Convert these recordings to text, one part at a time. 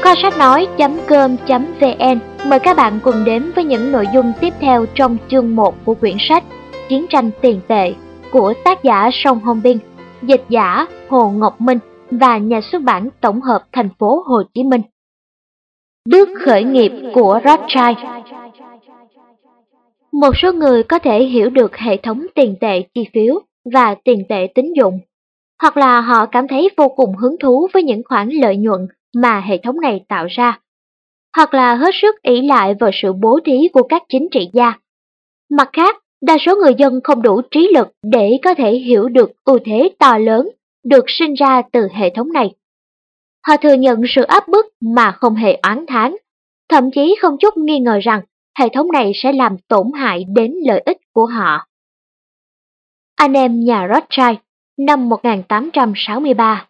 Kho sách nói.com.vn mời các bạn cùng đến với những nội dung tiếp theo trong chương 1 của quyển sách Chiến tranh tiền tệ của tác giả Song Hong Bin, dịch giả Hồ Ngọc Minh và nhà xuất bản tổng hợp thành phố Hồ Chí Minh. Bước khởi nghiệp của Rothschild. Một số người có thể hiểu được hệ thống tiền tệ chi phiếu và tiền tệ tín dụng, hoặc là họ cảm thấy vô cùng hứng thú với những khoản lợi nhuận mà hệ thống này tạo ra, hoặc là hết sức ỷ lại vào sự bố thí của các chính trị gia. Mặt khác, đa số người dân không đủ trí lực để có thể hiểu được ưu thế to lớn được sinh ra từ hệ thống này. Họ thừa nhận sự áp bức mà không hề oán thán, thậm chí không chút nghi ngờ rằng hệ thống này sẽ làm tổn hại đến lợi ích của họ. Anh em nhà Rothschild, năm 1863.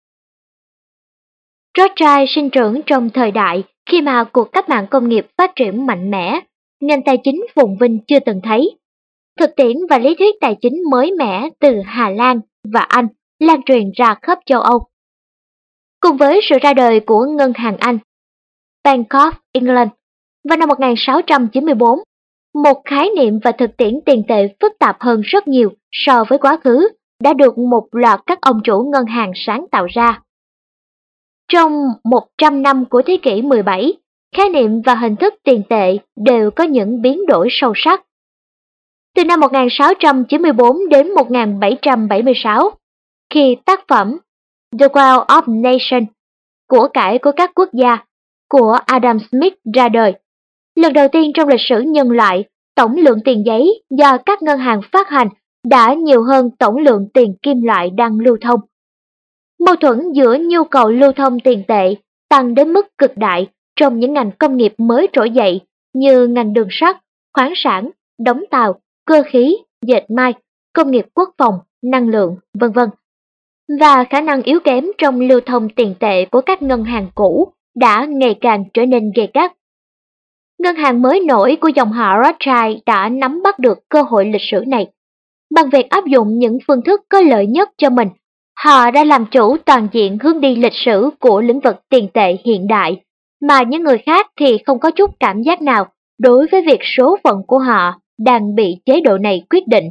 Rothschild sinh trưởng trong thời đại khi mà cuộc cách mạng công nghiệp phát triển mạnh mẽ, nền tài chính phồn vinh chưa từng thấy. Thực tiễn và lý thuyết tài chính mới mẻ từ Hà Lan và Anh lan truyền ra khắp châu Âu. Cùng với sự ra đời của Ngân hàng Anh, Bank of England, vào năm 1694, một khái niệm và thực tiễn tiền tệ phức tạp hơn rất nhiều so với quá khứ đã được một loạt các ông chủ ngân hàng sáng tạo ra. Trong 100 năm của thế kỷ 17, khái niệm và hình thức tiền tệ đều có những biến đổi sâu sắc. Từ năm 1694 đến 1776, khi tác phẩm The Wealth of Nations, của cải của các quốc gia, của Adam Smith ra đời, lần đầu tiên trong lịch sử nhân loại, tổng lượng tiền giấy do các ngân hàng phát hành đã nhiều hơn tổng lượng tiền kim loại đang lưu thông. Mâu thuẫn giữa nhu cầu lưu thông tiền tệ tăng đến mức cực đại trong những ngành công nghiệp mới trỗi dậy như ngành đường sắt, khoáng sản, đóng tàu, cơ khí, dệt may, công nghiệp quốc phòng, năng lượng, v.v. Và khả năng yếu kém trong lưu thông tiền tệ của các ngân hàng cũ đã ngày càng trở nên gay gắt. Ngân hàng mới nổi của dòng họ Rothschild đã nắm bắt được cơ hội lịch sử này. Bằng việc áp dụng những phương thức có lợi nhất cho mình, họ đã làm chủ toàn diện hướng đi lịch sử của lĩnh vực tiền tệ hiện đại, mà những người khác thì không có chút cảm giác nào đối với việc số phận của họ đang bị chế độ này quyết định.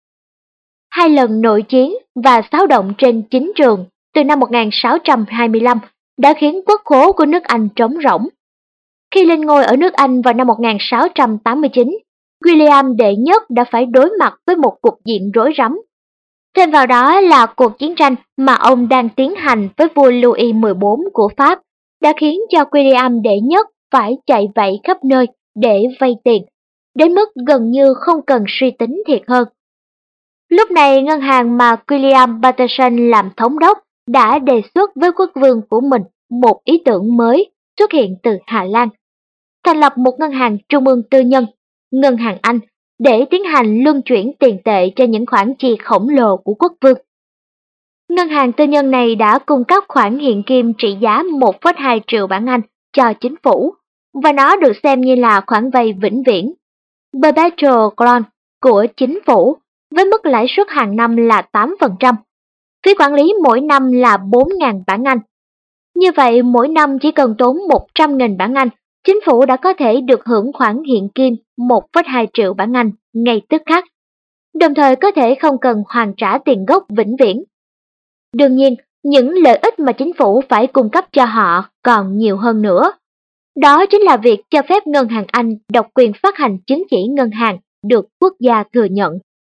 2 lần nội chiến và xáo động trên chính trường từ năm 1625 đã khiến quốc khố của nước Anh trống rỗng. Khi lên ngôi ở nước Anh vào năm 1689, William đệ nhất đã phải đối mặt với một cục diện rối rắm. Thêm vào đó là cuộc chiến tranh mà ông đang tiến hành với vua Louis XIV của Pháp đã khiến cho William đệ nhất phải chạy vạy khắp nơi để vay tiền, đến mức gần như không cần suy tính thiệt hơn. Lúc này, ngân hàng mà William Paterson làm thống đốc đã đề xuất với quốc vương của mình một ý tưởng mới xuất hiện từ Hà Lan, thành lập một ngân hàng trung ương tư nhân, Ngân hàng Anh, để tiến hành luân chuyển tiền tệ cho những khoản chi khổng lồ của quốc vương. Ngân hàng tư nhân này đã cung cấp khoản hiện kim trị giá 1,2 triệu bảng Anh cho chính phủ, và nó được xem như là khoản vay vĩnh viễn, perpetual loan của chính phủ, với mức lãi suất hàng năm là 8%, phí quản lý mỗi năm là 4.000 bảng Anh. Như vậy, mỗi năm chỉ cần tốn 100.000 bảng Anh, chính phủ đã có thể được hưởng khoản hiện kim 1,2 triệu bảng Anh ngay tức khắc, đồng thời có thể không cần hoàn trả tiền gốc vĩnh viễn. Đương nhiên, những lợi ích mà chính phủ phải cung cấp cho họ còn nhiều hơn nữa. Đó chính là việc cho phép Ngân hàng Anh độc quyền phát hành chứng chỉ ngân hàng được quốc gia thừa nhận.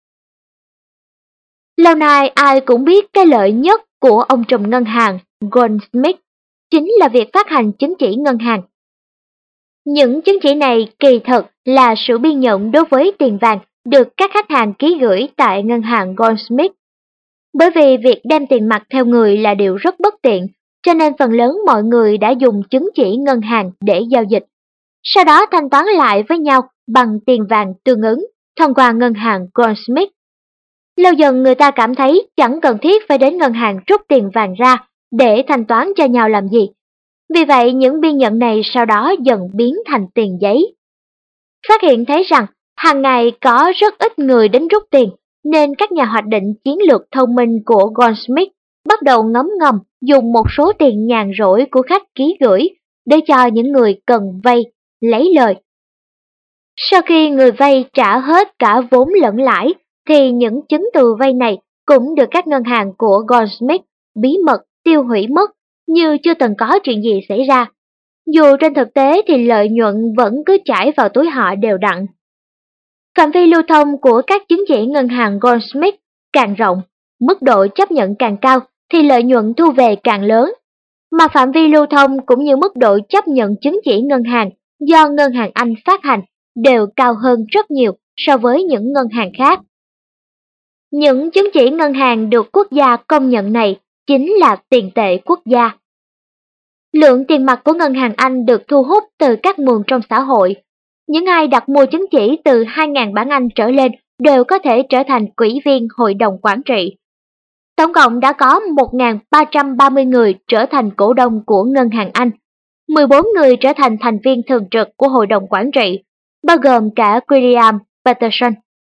Lâu nay ai cũng biết cái lợi nhất của ông trùm ngân hàng Goldsmith chính là việc phát hành chứng chỉ ngân hàng. Những chứng chỉ này kỳ thực là sự biên nhận đối với tiền vàng được các khách hàng ký gửi tại ngân hàng Goldsmith. Bởi vì việc đem tiền mặt theo người là điều rất bất tiện, cho nên phần lớn mọi người đã dùng chứng chỉ ngân hàng để giao dịch, sau đó thanh toán lại với nhau bằng tiền vàng tương ứng thông qua ngân hàng Goldsmith. Lâu dần người ta cảm thấy chẳng cần thiết phải đến ngân hàng rút tiền vàng ra để thanh toán cho nhau làm gì. Vì vậy, những biên nhận này sau đó dần biến thành tiền giấy. Phát hiện thấy rằng hàng ngày có rất ít người đến rút tiền, nên các nhà hoạch định chiến lược thông minh của Goldsmith bắt đầu ngấm ngầm dùng một số tiền nhàn rỗi của khách ký gửi để cho những người cần vay lấy lời. Sau khi người vay trả hết cả vốn lẫn lãi, thì những chứng từ vay này cũng được các ngân hàng của Goldsmith bí mật tiêu hủy mất như chưa từng có chuyện gì xảy ra. Dù trên thực tế thì lợi nhuận vẫn cứ chảy vào túi họ đều đặn. Phạm vi lưu thông của các chứng chỉ ngân hàng Goldsmith càng rộng, mức độ chấp nhận càng cao thì lợi nhuận thu về càng lớn. Mà phạm vi lưu thông cũng như mức độ chấp nhận chứng chỉ ngân hàng do ngân hàng Anh phát hành đều cao hơn rất nhiều so với những ngân hàng khác. Những chứng chỉ ngân hàng được quốc gia công nhận này chính là tiền tệ quốc gia. Lượng tiền mặt của ngân hàng Anh được thu hút từ các nguồn trong xã hội. Những ai đặt mua chứng chỉ từ 2.000 bảng Anh trở lên đều có thể trở thành ủy viên hội đồng quản trị. Tổng cộng đã có 1.330 người trở thành cổ đông của ngân hàng Anh, 14 người trở thành thành viên thường trực của hội đồng quản trị, bao gồm cả William Paterson.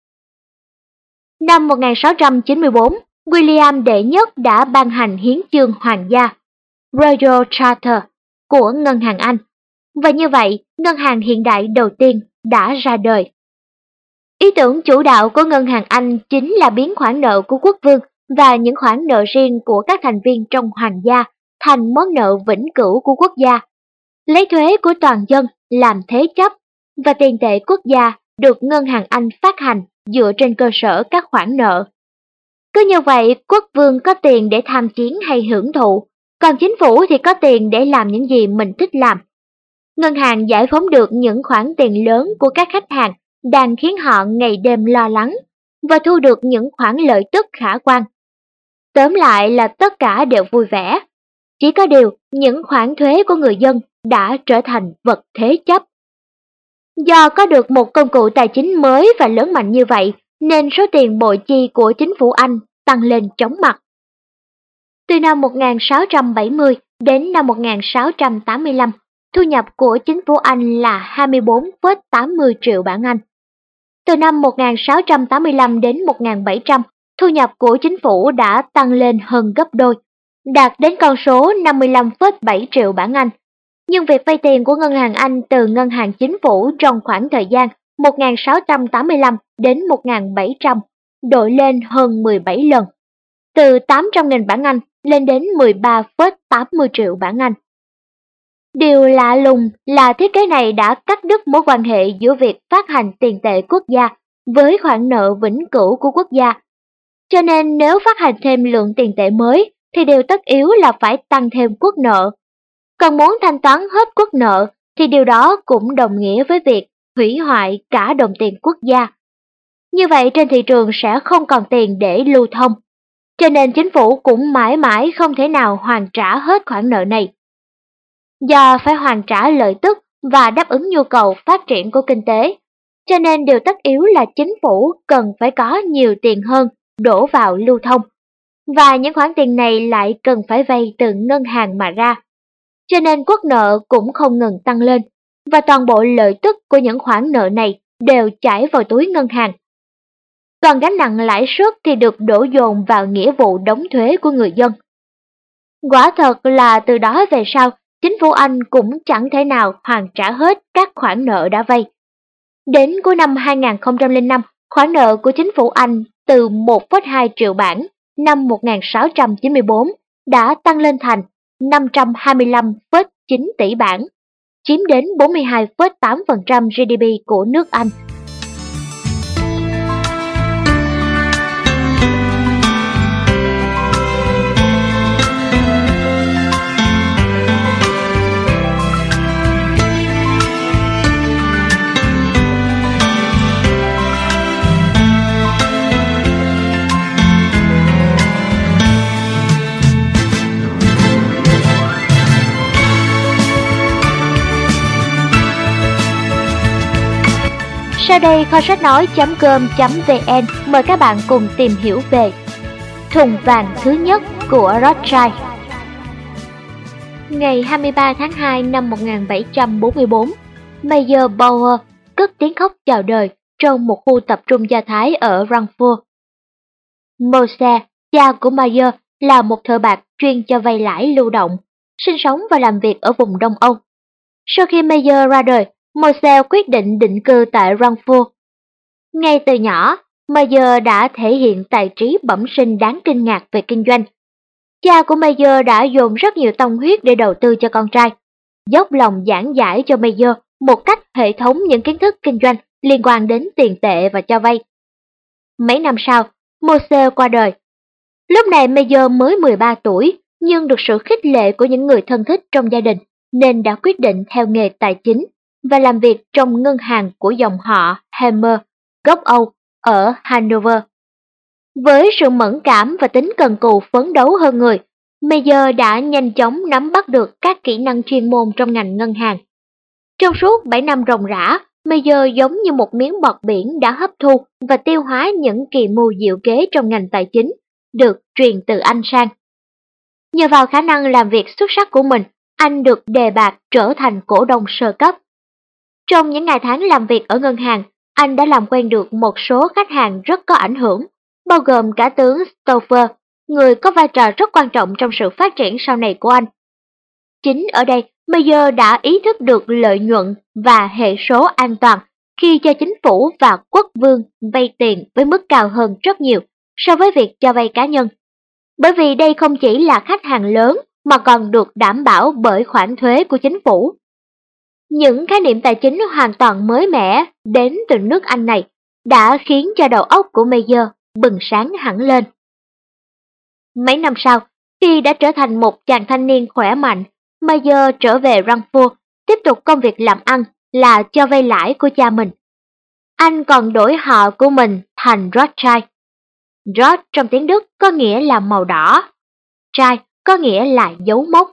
Năm 1694, William đệ nhất đã ban hành hiến chương hoàng gia, Royal Charter, của ngân hàng Anh, và như vậy, ngân hàng hiện đại đầu tiên đã ra đời. Ý tưởng chủ đạo của ngân hàng Anh chính là biến khoản nợ của quốc vương và những khoản nợ riêng của các thành viên trong hoàng gia thành món nợ vĩnh cửu của quốc gia, lấy thuế của toàn dân làm thế chấp, và tiền tệ quốc gia được ngân hàng Anh phát hành dựa trên cơ sở các khoản nợ. Cứ như vậy, quốc vương có tiền để tham chiến hay hưởng thụ, còn chính phủ thì có tiền để làm những gì mình thích làm. Ngân hàng giải phóng được những khoản tiền lớn của các khách hàng đang khiến họ ngày đêm lo lắng và thu được những khoản lợi tức khả quan. Tóm lại là tất cả đều vui vẻ. Chỉ có điều, những khoản thuế của người dân đã trở thành vật thế chấp. Do có được một công cụ tài chính mới và lớn mạnh như vậy, nên số tiền bội chi của chính phủ Anh tăng lên chóng mặt. Từ năm 1670 đến năm 1685, thu nhập của chính phủ Anh là 24,80 triệu bảng Anh. Từ năm 1685 đến 1700, thu nhập của chính phủ đã tăng lên hơn gấp đôi, đạt đến con số 55,7 triệu bảng Anh. Nhưng việc vay tiền của ngân hàng Anh từ ngân hàng chính phủ trong khoảng thời gian 1685 đến 1700 đội lên hơn 17 lần, từ 800.000 bảng Anh lên đến 13,80 triệu bảng Anh. Điều lạ lùng là thiết kế này đã cắt đứt mối quan hệ giữa việc phát hành tiền tệ quốc gia với khoản nợ vĩnh cửu của quốc gia. Cho nên nếu phát hành thêm lượng tiền tệ mới thì điều tất yếu là phải tăng thêm quốc nợ. Còn muốn thanh toán hết quốc nợ thì điều đó cũng đồng nghĩa với việc hủy hoại cả đồng tiền quốc gia. Như vậy trên thị trường sẽ không còn tiền để lưu thông. Cho nên chính phủ cũng mãi mãi không thể nào hoàn trả hết khoản nợ này. Do phải hoàn trả lợi tức và đáp ứng nhu cầu phát triển của kinh tế, cho nên điều tất yếu là chính phủ cần phải có nhiều tiền hơn đổ vào lưu thông. Và những khoản tiền này lại cần phải vay từ ngân hàng mà ra. Cho nên quốc nợ cũng không ngừng tăng lên, và toàn bộ lợi tức của những khoản nợ này đều chảy vào túi ngân hàng. Còn gánh nặng lãi suất thì được đổ dồn vào nghĩa vụ đóng thuế của người dân. Quả thật là từ đó về sau, chính phủ Anh cũng chẳng thể nào hoàn trả hết các khoản nợ đã vay. Đến cuối năm 2005, khoản nợ của chính phủ Anh từ 1,2 triệu bảng năm 1694 đã tăng lên thành 525,9 tỷ bảng, chiếm đến 42,8% GDP của nước Anh. Sau đây kho sách nói.com.vn mời các bạn cùng tìm hiểu về thùng vàng thứ nhất của Rothschild. Ngày 23 tháng 2 năm 1744, Mayer Bauer cất tiếng khóc chào đời trong một khu tập trung Do Thái ở Frankfurt. Moshe, cha của Mayer, là một thợ bạc chuyên cho vay lãi lưu động, sinh sống và làm việc ở vùng Đông Âu. Sau khi Mayer ra đời, Moselle quyết định định cư tại Frankfurt. Ngay từ nhỏ, Mayer đã thể hiện tài trí bẩm sinh đáng kinh ngạc về kinh doanh. Cha của Mayer đã dồn rất nhiều tâm huyết để đầu tư cho con trai, dốc lòng giảng giải cho Mayer một cách hệ thống những kiến thức kinh doanh liên quan đến tiền tệ và cho vay. Mấy năm sau, Moselle qua đời. Lúc này Mayer mới 13 tuổi, nhưng được sự khích lệ của những người thân thích trong gia đình, nên đã quyết định theo nghề tài chính và làm việc trong ngân hàng của dòng họ Hammer, gốc Âu, ở Hanover. Với sự mẫn cảm và tính cần cù phấn đấu hơn người, Mayer đã nhanh chóng nắm bắt được các kỹ năng chuyên môn trong ngành ngân hàng. Trong suốt 7 năm ròng rã, Mayer giống như một miếng bọt biển đã hấp thu và tiêu hóa những kỳ mưu diệu kế trong ngành tài chính, được truyền từ anh sang. Nhờ vào khả năng làm việc xuất sắc của mình, anh được đề bạt trở thành cổ đông sơ cấp. Trong những ngày tháng làm việc ở ngân hàng, anh đã làm quen được một số khách hàng rất có ảnh hưởng, bao gồm cả tướng Stauffer, người có vai trò rất quan trọng trong sự phát triển sau này của anh. Chính ở đây, Mayer đã ý thức được lợi nhuận và hệ số an toàn khi cho chính phủ và quốc vương vay tiền với mức cao hơn rất nhiều so với việc cho vay cá nhân. Bởi vì đây không chỉ là khách hàng lớn mà còn được đảm bảo bởi khoản thuế của chính phủ. Những khái niệm tài chính hoàn toàn mới mẻ đến từ nước Anh này đã khiến cho đầu óc của Mayer bừng sáng hẳn lên. Mấy năm sau, khi đã trở thành một chàng thanh niên khỏe mạnh, Mayer trở về Frankfurt, tiếp tục công việc làm ăn là cho vay lãi của cha mình. Anh còn đổi họ của mình thành Rothschild. Roth trong tiếng Đức có nghĩa là màu đỏ, Child có nghĩa là dấu mốc.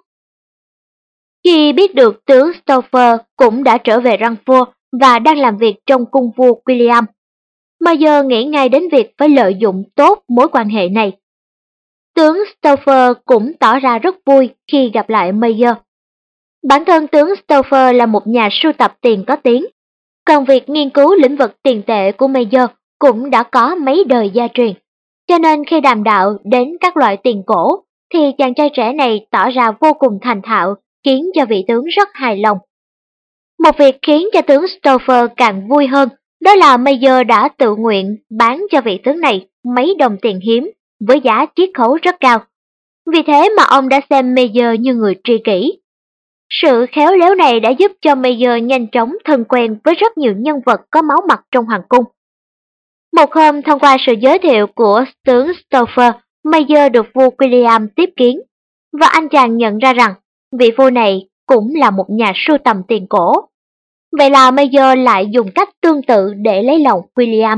Khi biết được tướng Stauffer cũng đã trở về Frankfurt và đang làm việc trong cung vua William, Mayer nghĩ ngay đến việc phải lợi dụng tốt mối quan hệ này. Tướng Stauffer cũng tỏ ra rất vui khi gặp lại Mayer. Bản thân tướng Stauffer là một nhà sưu tập tiền có tiếng, còn việc nghiên cứu lĩnh vực tiền tệ của Mayer cũng đã có mấy đời gia truyền. Cho nên khi đàm đạo đến các loại tiền cổ, thì chàng trai trẻ này tỏ ra vô cùng thành thạo, khiến cho vị tướng rất hài lòng. Một việc khiến cho tướng Stauffer càng vui hơn, đó là Mayer đã tự nguyện bán cho vị tướng này mấy đồng tiền hiếm với giá chiết khấu rất cao. Vì thế mà ông đã xem Mayer như người tri kỷ. Sự khéo léo này đã giúp cho Mayer nhanh chóng thân quen với rất nhiều nhân vật có máu mặt trong hoàng cung. Một hôm, thông qua sự giới thiệu của tướng Stauffer, Mayer được vua William tiếp kiến, và anh chàng nhận ra rằng vị vua này cũng là một nhà sưu tầm tiền cổ. Vậy là Mayer lại dùng cách tương tự để lấy lòng William.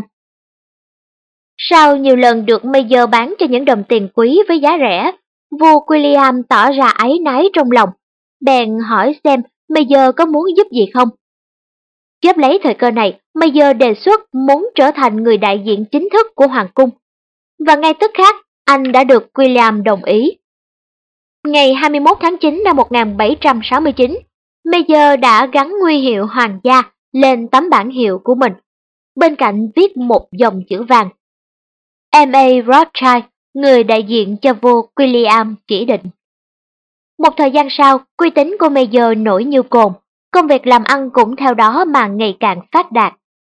Sau nhiều lần được Mayer bán cho những đồng tiền quý với giá rẻ, vua William tỏ ra áy náy trong lòng, bèn hỏi xem Mayer có muốn giúp gì không. Chớp lấy thời cơ này, Mayer đề xuất muốn trở thành người đại diện chính thức của hoàng cung. Và ngay tức khắc, anh đã được William đồng ý. Ngày 21 tháng 9 năm 1769, Mayer đã gắn huy hiệu hoàng gia lên tấm bảng hiệu của mình, bên cạnh viết một dòng chữ vàng. M.A. Rothschild, người đại diện cho vua William chỉ định. Một thời gian sau, uy tín của Mayer nổi như cồn, công việc làm ăn cũng theo đó mà ngày càng phát đạt.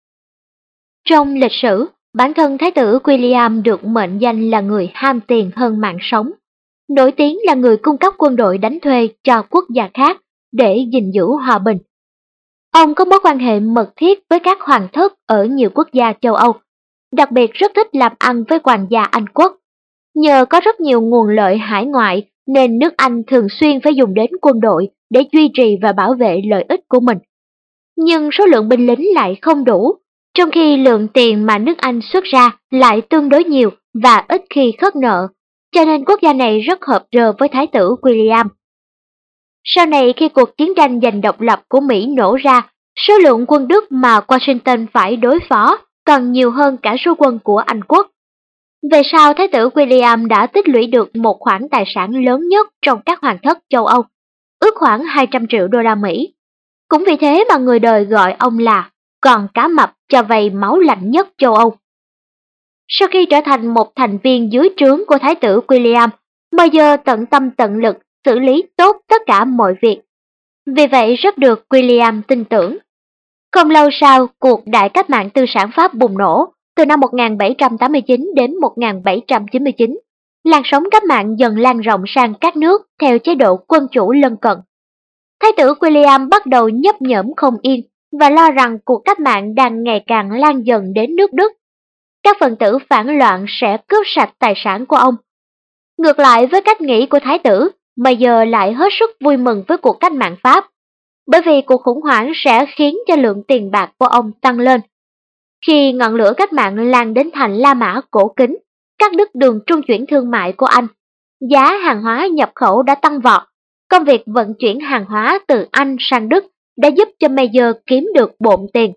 Trong lịch sử, bản thân Thái tử William được mệnh danh là người ham tiền hơn mạng sống, nổi tiếng là người cung cấp quân đội đánh thuê cho quốc gia khác để gìn giữ hòa bình. Ông có mối quan hệ mật thiết với các hoàng thất ở nhiều quốc gia châu Âu, đặc biệt rất thích làm ăn với hoàng gia Anh quốc. Nhờ có rất nhiều nguồn lợi hải ngoại nên nước Anh thường xuyên phải dùng đến quân đội để duy trì và bảo vệ lợi ích của mình. Nhưng số lượng binh lính lại không đủ, trong khi lượng tiền mà nước Anh xuất ra lại tương đối nhiều và ít khi khất nợ, cho nên quốc gia này rất hợp rơ với Thái tử William. Sau này khi cuộc chiến tranh giành độc lập của Mỹ nổ ra, số lượng quân Đức mà Washington phải đối phó còn nhiều hơn cả số quân của Anh quốc. Về sau, Thái tử William đã tích lũy được một khoản tài sản lớn nhất trong các hoàng thất châu Âu, ước khoảng 200 triệu đô la Mỹ. Cũng vì thế mà người đời gọi ông là con cá mập cho vay máu lạnh nhất châu Âu. Sau khi trở thành một thành viên dưới trướng của Thái tử William, Mayer tận tâm tận lực xử lý tốt tất cả mọi việc. vì vậy rất được William tin tưởng. Không lâu sau, cuộc đại cách mạng tư sản Pháp bùng nổ, từ năm 1789 đến 1799. Làn sóng cách mạng dần lan rộng sang các nước theo chế độ quân chủ lân cận. Thái tử William bắt đầu nhấp nhổm không yên và lo rằng cuộc cách mạng đang ngày càng lan dần đến nước Đức. Các phần tử phản loạn sẽ cướp sạch tài sản của ông. Ngược lại với cách nghĩ của thái tử, Mayer lại hết sức vui mừng với cuộc cách mạng Pháp, bởi vì cuộc khủng hoảng sẽ khiến cho lượng tiền bạc của ông tăng lên. Khi ngọn lửa cách mạng lan đến thành La Mã cổ kính, cắt đứt đường trung chuyển thương mại của Anh, giá hàng hóa nhập khẩu đã tăng vọt. Công việc vận chuyển hàng hóa từ Anh sang Đức đã giúp cho Mayer kiếm được bộn tiền.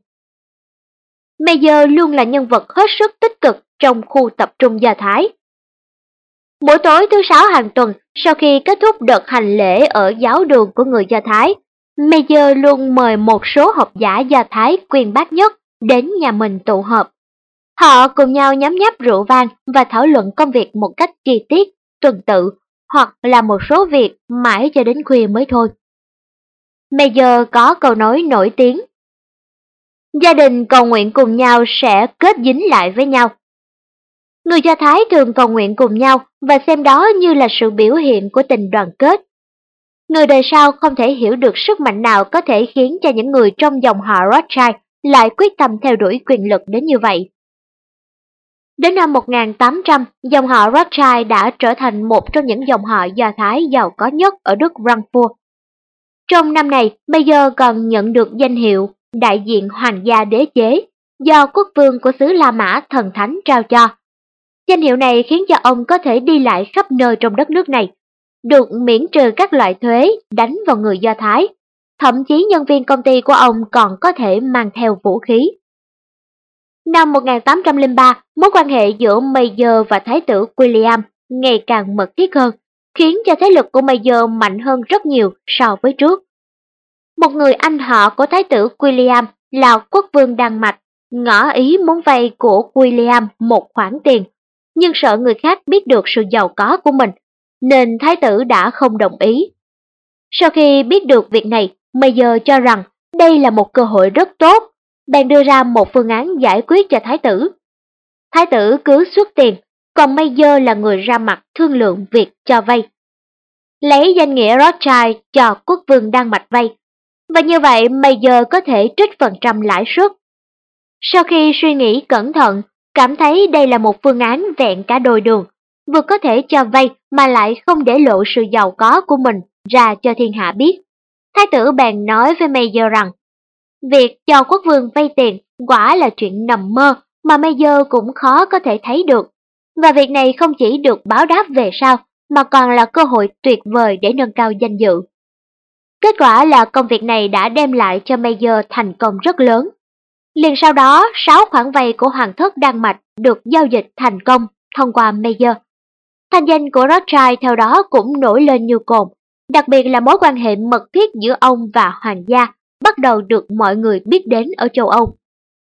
Mayer luôn là nhân vật hết sức tích cực trong khu tập trung Do Thái. Mỗi tối thứ Sáu hàng tuần, sau khi kết thúc đợt hành lễ ở giáo đường của người Do Thái, Mayer luôn mời một số học giả Do Thái uyên bác nhất đến nhà mình tụ họp. Họ cùng nhau nhấm nháp rượu vang và thảo luận công việc một cách chi tiết, tuần tự, hoặc là một số việc mãi cho đến khuya mới thôi. Mayer có câu nói nổi tiếng: gia đình cầu nguyện cùng nhau sẽ kết dính lại với nhau. Người Do Thái thường cầu nguyện cùng nhau và xem đó như là sự biểu hiện của tình đoàn kết. Người đời sau không thể hiểu được sức mạnh nào có thể khiến cho những người trong dòng họ Rothschild lại quyết tâm theo đuổi quyền lực đến như vậy. Đến năm 1800, dòng họ Rothschild đã trở thành một trong những dòng họ Do Thái giàu có nhất ở đất Frankfurt. Trong năm này, Mayer còn nhận được danh hiệu đại diện hoàng gia đế chế do quốc vương của xứ La Mã thần thánh trao cho. Danh hiệu này khiến cho ông có thể đi lại khắp nơi trong đất nước này, được miễn trừ các loại thuế đánh vào người Do Thái. Thậm chí nhân viên công ty của ông còn có thể mang theo vũ khí. Năm 1803, mối quan hệ giữa Mayer và Thái tử William ngày càng mật thiết hơn, khiến cho thế lực của Mayer mạnh hơn rất nhiều so với trước. Một người anh họ của Thái tử William là quốc vương Đan Mạch, ngỏ ý muốn vay của William một khoản tiền, nhưng sợ người khác biết được sự giàu có của mình, nên Thái tử đã không đồng ý. Sau khi biết được việc này, Mayer cho rằng đây là một cơ hội rất tốt, bèn đưa ra một phương án giải quyết cho Thái tử. Thái tử cứ xuất tiền, còn Mayer là người ra mặt thương lượng việc cho vay. Lấy danh nghĩa Rothschild cho quốc vương Đan Mạch vay, và như vậy Mayer có thể trích phần trăm lãi suất. Sau khi suy nghĩ cẩn thận, cảm thấy đây là một phương án vẹn cả đôi đường, vừa có thể cho vay mà lại không để lộ sự giàu có của mình ra cho thiên hạ biết. Thái tử bèn nói với Mayer rằng, việc cho quốc vương vay tiền quả là chuyện nằm mơ mà Mayer cũng khó có thể thấy được, và việc này không chỉ được báo đáp về sau mà còn là cơ hội tuyệt vời để nâng cao danh dự. Kết quả là công việc này đã đem lại cho Mayer thành công rất lớn. Liền sau đó, 6 khoản vay của hoàng thất Đan Mạch được giao dịch thành công thông qua Mayer. Thanh danh của Rothschild theo đó cũng nổi lên như cồn, đặc biệt là mối quan hệ mật thiết giữa ông và hoàng gia bắt đầu được mọi người biết đến ở châu Âu.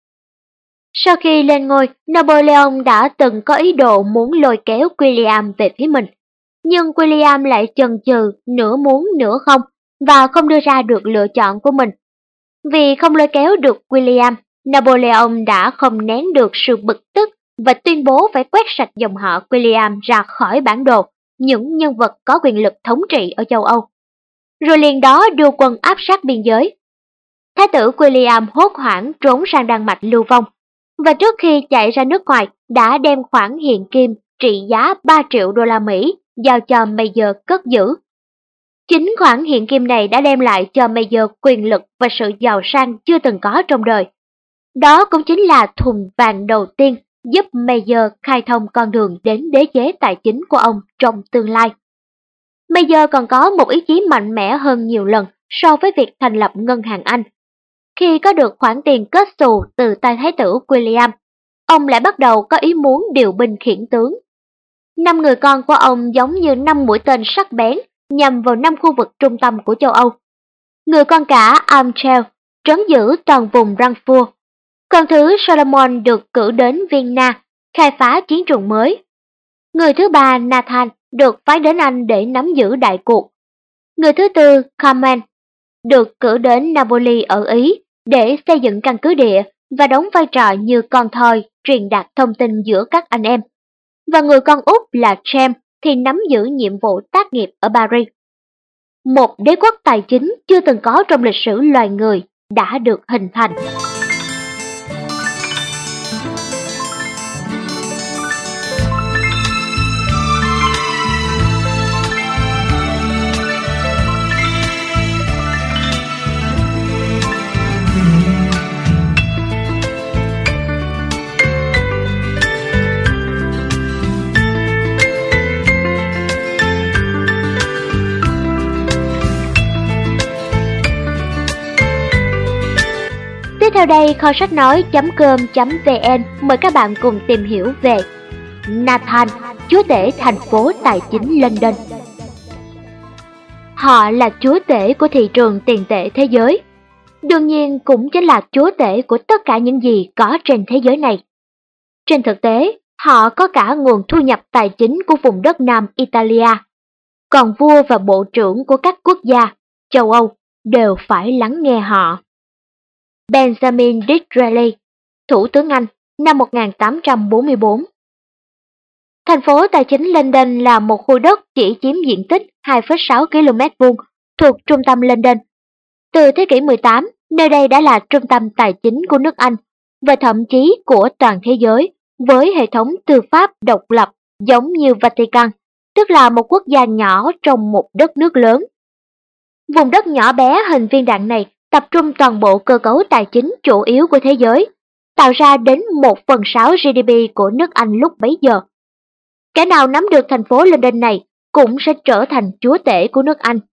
Sau khi lên ngôi, Napoleon đã từng có ý đồ muốn lôi kéo William về phía mình, nhưng William lại chần chừ, nửa muốn nửa không, và không đưa ra được lựa chọn của mình. Vì không lôi kéo được William, Napoleon đã không nén được sự bực tức và tuyên bố phải quét sạch dòng họ William ra khỏi bản đồ những nhân vật có quyền lực thống trị ở châu Âu. Rồi liền đó đưa quân áp sát biên giới. Thái tử William hốt hoảng trốn sang Đan Mạch lưu vong, và trước khi chạy ra nước ngoài đã đem khoản hiện kim trị giá 3 triệu đô la Mỹ giao cho Mayer cất giữ. Chính khoản hiện kim này đã đem lại cho Mayer quyền lực và sự giàu sang chưa từng có trong đời. Đó cũng chính là thùng vàng đầu tiên giúp Mayer khai thông con đường đến đế chế tài chính của ông trong tương lai. Mayer còn có một ý chí mạnh mẽ hơn nhiều lần so với việc thành lập ngân hàng Anh. Khi có được khoản tiền kết xù từ tay Thái tử William, ông lại bắt đầu có ý muốn điều binh khiển tướng. 5 người con của ông giống như 5 mũi tên sắc bén nhằm vào 5 khu vực trung tâm của châu Âu. Người con cả Amchel trấn giữ toàn vùng Frankfurt. Con thứ Solomon được cử đến Vienna khai phá chiến trường mới. Người thứ ba Nathan được phái đến Anh để nắm giữ đại cuộc. Người thứ tư Carmen được cử đến Napoli ở Ý để xây dựng căn cứ địa và đóng vai trò như con thoi truyền đạt thông tin giữa các anh em. Và người con út là James thì nắm giữ nhiệm vụ tác nghiệp ở Paris. Một đế quốc tài chính chưa từng có trong lịch sử loài người đã được hình thành. Tiếp theo đây, kho sách nói.com.vn mời các bạn cùng tìm hiểu về Nathan, chúa tể thành phố tài chính London. Họ là chúa tể của thị trường tiền tệ thế giới. Đương nhiên cũng chính là chúa tể của tất cả những gì có trên thế giới này. Trên thực tế, họ có cả nguồn thu nhập tài chính của vùng đất Nam Italia. Còn vua và bộ trưởng của các quốc gia, châu Âu đều phải lắng nghe họ. Benjamin Disraeli, Thủ tướng Anh, năm 1844. Thành phố tài chính London là một khu đất chỉ chiếm diện tích 2,6 km2 thuộc trung tâm London. Từ thế kỷ 18, nơi đây đã là trung tâm tài chính của nước Anh và thậm chí của toàn thế giới với hệ thống tư pháp độc lập giống như Vatican, tức là một quốc gia nhỏ trong một đất nước lớn. Vùng đất nhỏ bé hình viên đạn này tập trung toàn bộ cơ cấu tài chính chủ yếu của thế giới, tạo ra đến 1/6 GDP của nước Anh lúc bấy giờ. Kẻ nào nắm được thành phố London này cũng sẽ trở thành chúa tể của nước Anh.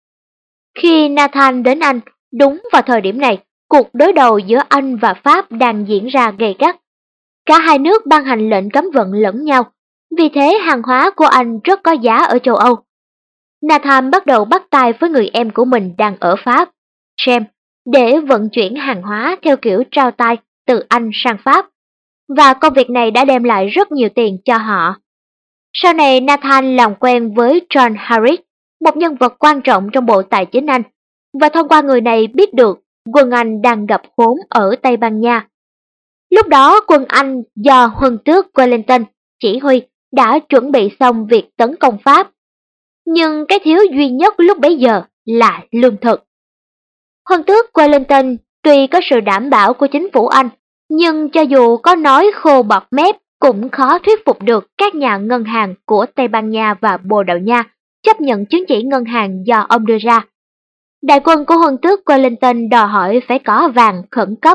Khi Nathan đến Anh, đúng vào thời điểm này, cuộc đối đầu giữa Anh và Pháp đang diễn ra gay gắt. Cả hai nước ban hành lệnh cấm vận lẫn nhau, vì thế hàng hóa của Anh rất có giá ở châu Âu. Nathan bắt đầu bắt tay với người em của mình đang ở Pháp, James, để vận chuyển hàng hóa theo kiểu trao tay từ Anh sang Pháp, và công việc này đã đem lại rất nhiều tiền cho họ. Sau này Nathan làm quen với John Harris, một nhân vật quan trọng trong Bộ Tài chính Anh, và thông qua người này biết được quân Anh đang gặp khốn ở Tây Ban Nha. Lúc đó quân Anh do huân tước Wellington chỉ huy đã chuẩn bị xong việc tấn công Pháp. Nhưng cái thiếu duy nhất lúc bấy giờ là lương thực. Huân tước Wellington tuy có sự đảm bảo của chính phủ Anh, nhưng cho dù có nói khô bọt mép cũng khó thuyết phục được các nhà ngân hàng của Tây Ban Nha và Bồ Đào Nha chấp nhận chứng chỉ ngân hàng do ông đưa ra. Đại quân của huân tước Wellington đòi hỏi phải có vàng khẩn cấp.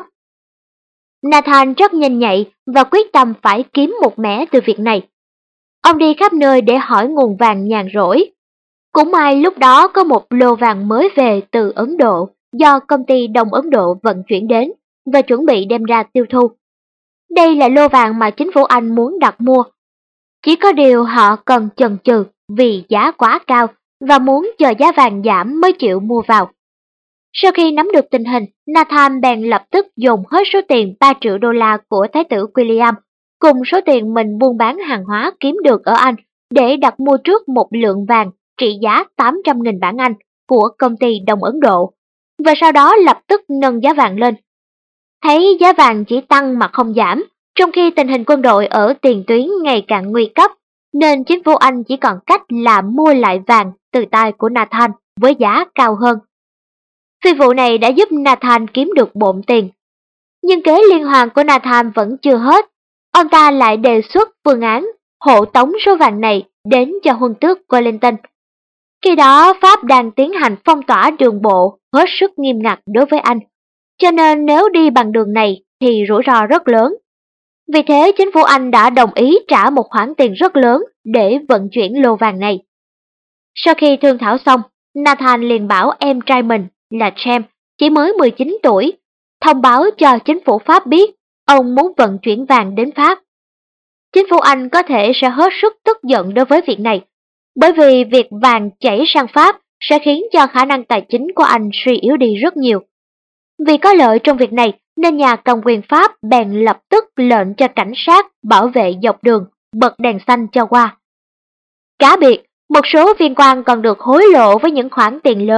Nathan rất nhanh nhạy và quyết tâm phải kiếm một mẻ từ việc này. Ông đi khắp nơi để hỏi nguồn vàng nhàn rỗi. Cũng may lúc đó có một lô vàng mới về từ Ấn Độ do công ty Đông Ấn Độ vận chuyển đến và chuẩn bị đem ra tiêu thụ. Đây là lô vàng mà chính phủ Anh muốn đặt mua. Chỉ có điều họ cần chần chừ vì giá quá cao và muốn chờ giá vàng giảm mới chịu mua vào. Sau khi nắm được tình hình, Nathan bèn lập tức dồn hết số tiền 3 triệu đô la của Thái tử William cùng số tiền mình buôn bán hàng hóa kiếm được ở Anh để đặt mua trước một lượng vàng trị giá 800.000 bảng Anh của công ty Đông Ấn Độ, và sau đó lập tức nâng giá vàng lên. Thấy giá vàng chỉ tăng mà không giảm, trong khi tình hình quân đội ở tiền tuyến ngày càng nguy cấp, nên chính phủ Anh chỉ còn cách là mua lại vàng từ tay của Nathan với giá cao hơn. Phi vụ này đã giúp Nathan kiếm được bộn tiền. Nhưng kế liên hoàn của Nathan vẫn chưa hết. Ông ta lại đề xuất phương án hộ tống số vàng này đến cho huân tước Wellington. Khi đó Pháp đang tiến hành phong tỏa đường bộ hết sức nghiêm ngặt đối với Anh, cho nên nếu đi bằng đường này thì rủi ro rất lớn. Vì thế chính phủ Anh đã đồng ý trả một khoản tiền rất lớn để vận chuyển lô vàng này. Sau khi thương thảo xong, Nathan liền bảo em trai mình là James, chỉ mới 19 tuổi, thông báo cho chính phủ Pháp biết ông muốn vận chuyển vàng đến Pháp. Chính phủ Anh có thể sẽ hết sức tức giận đối với việc này, bởi vì việc vàng chảy sang Pháp sẽ khiến cho khả năng tài chính của Anh suy yếu đi rất nhiều. Vì có lợi trong việc này nên nhà cầm quyền Pháp bèn lập tức lệnh cho cảnh sát bảo vệ dọc đường, bật đèn xanh cho qua. Cá biệt, một số viên quan còn được hối lộ với những khoản tiền lớn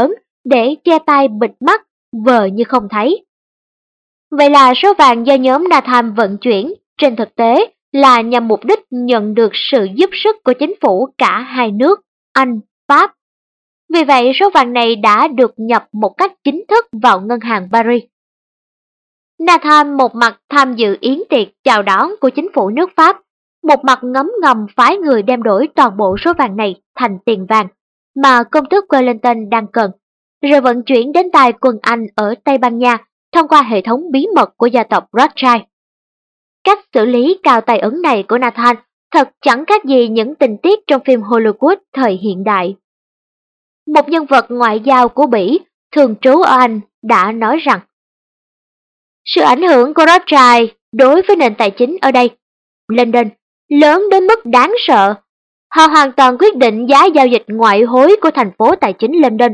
để che tai bịt mắt, vờ như không thấy. Vậy là số vàng do nhóm Nathan vận chuyển trên thực tế là nhằm mục đích nhận được sự giúp sức của chính phủ cả hai nước, Anh, Pháp. Vì vậy, số vàng này đã được nhập một cách chính thức vào ngân hàng Paris. Nathan một mặt tham dự yến tiệc chào đón của chính phủ nước Pháp, một mặt ngấm ngầm phái người đem đổi toàn bộ số vàng này thành tiền vàng mà công tước Wellington đang cần, rồi vận chuyển đến tay quân Anh ở Tây Ban Nha thông qua hệ thống bí mật của gia tộc Rothschild. Cách xử lý cao tay ấn này của Nathan thật chẳng khác gì những tình tiết trong phim Hollywood thời hiện đại. Một nhân vật ngoại giao của Bỉ, thường trú ở Anh, đã nói rằng sự ảnh hưởng của Rothschild đối với nền tài chính ở đây, London, lớn đến mức đáng sợ. Họ hoàn toàn quyết định giá giao dịch ngoại hối của thành phố tài chính London.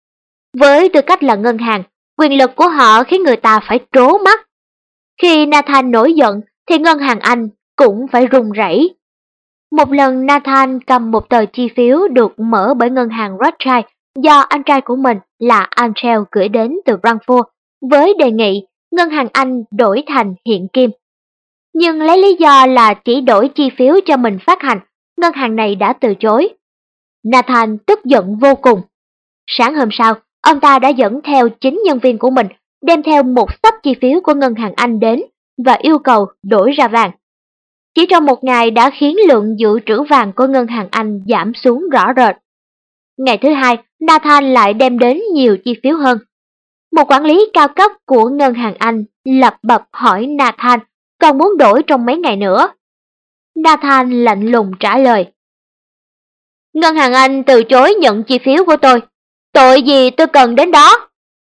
Với tư cách là ngân hàng, quyền lực của họ khiến người ta phải trố mắt. Khi Nathan nổi giận thì ngân hàng Anh cũng phải run rẩy. Một lần Nathan cầm một tờ chi phiếu được mở bởi ngân hàng Rothschild do anh trai của mình là Angel gửi đến từ Frankfurt với đề nghị ngân hàng Anh đổi thành hiện kim. Nhưng lấy lý do là chỉ đổi chi phiếu cho mình phát hành, ngân hàng này đã từ chối. Nathan tức giận vô cùng. Sáng hôm sau, ông ta đã dẫn theo 9 nhân viên của mình đem theo một xấp chi phiếu của ngân hàng Anh đến và yêu cầu đổi ra vàng. Chỉ trong một ngày đã khiến lượng dự trữ vàng của ngân hàng Anh giảm xuống rõ rệt. Ngày thứ hai, Nathan lại đem đến nhiều chi phiếu hơn. Một quản lý cao cấp của ngân hàng Anh lập bập hỏi Nathan còn muốn đổi trong mấy ngày nữa. Nathan lạnh lùng trả lời: Ngân hàng Anh từ chối nhận chi phiếu của tôi. Tội gì tôi cần đến đó?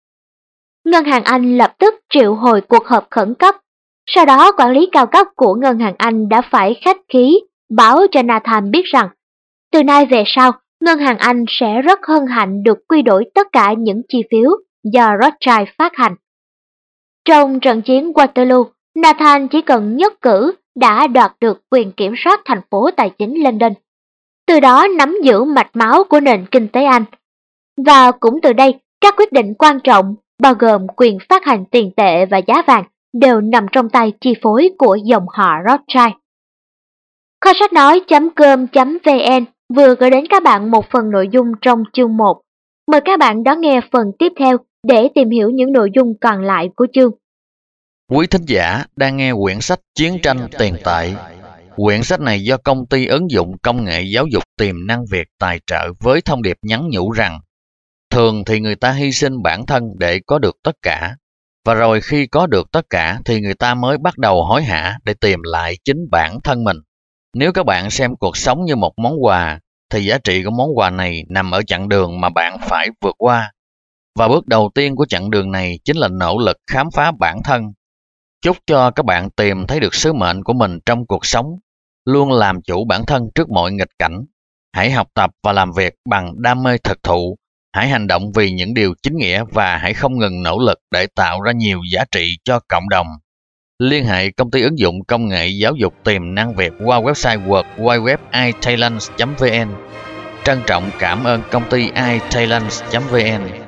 Ngân hàng Anh lập tức triệu hồi cuộc họp khẩn cấp. Sau đó quản lý cao cấp của ngân hàng Anh đã phải khách khí báo cho Nathan biết rằng từ nay về sau, ngân hàng Anh sẽ rất hân hạnh được quy đổi tất cả những chi phiếu do Rothschild phát hành. Trong trận chiến Waterloo, Nathan chỉ cần nhất cử đã đoạt được quyền kiểm soát thành phố tài chính London, từ đó nắm giữ mạch máu của nền kinh tế Anh. Và cũng từ đây, các quyết định quan trọng, bao gồm quyền phát hành tiền tệ và giá vàng, đều nằm trong tay chi phối của dòng họ Rothschild. Kho sách nói.com.vn vừa gửi đến các bạn một phần nội dung trong chương 1. Mời các bạn đón nghe phần tiếp theo để tìm hiểu những nội dung còn lại của chương. Quý thính giả đang nghe quyển sách Chiến tranh tiền tệ. Quyển sách này do công ty ứng dụng công nghệ giáo dục Tiềm năng Việt tài trợ với thông điệp nhắn nhủ rằng thường thì người ta hy sinh bản thân để có được tất cả, và rồi khi có được tất cả thì người ta mới bắt đầu hối hả để tìm lại chính bản thân mình. Nếu các bạn xem cuộc sống như một món quà, thì giá trị của món quà này nằm ở chặng đường mà bạn phải vượt qua. Và bước đầu tiên của chặng đường này chính là nỗ lực khám phá bản thân. Chúc cho các bạn tìm thấy được sứ mệnh của mình trong cuộc sống, luôn làm chủ bản thân trước mọi nghịch cảnh. Hãy học tập và làm việc bằng đam mê thực thụ. Hãy hành động vì những điều chính nghĩa và hãy không ngừng nỗ lực để tạo ra nhiều giá trị cho cộng đồng. Liên hệ công ty ứng dụng công nghệ giáo dục Tiềm năng Việt qua website www.ithailand.vn. Trân trọng cảm ơn công ty ithailand.vn.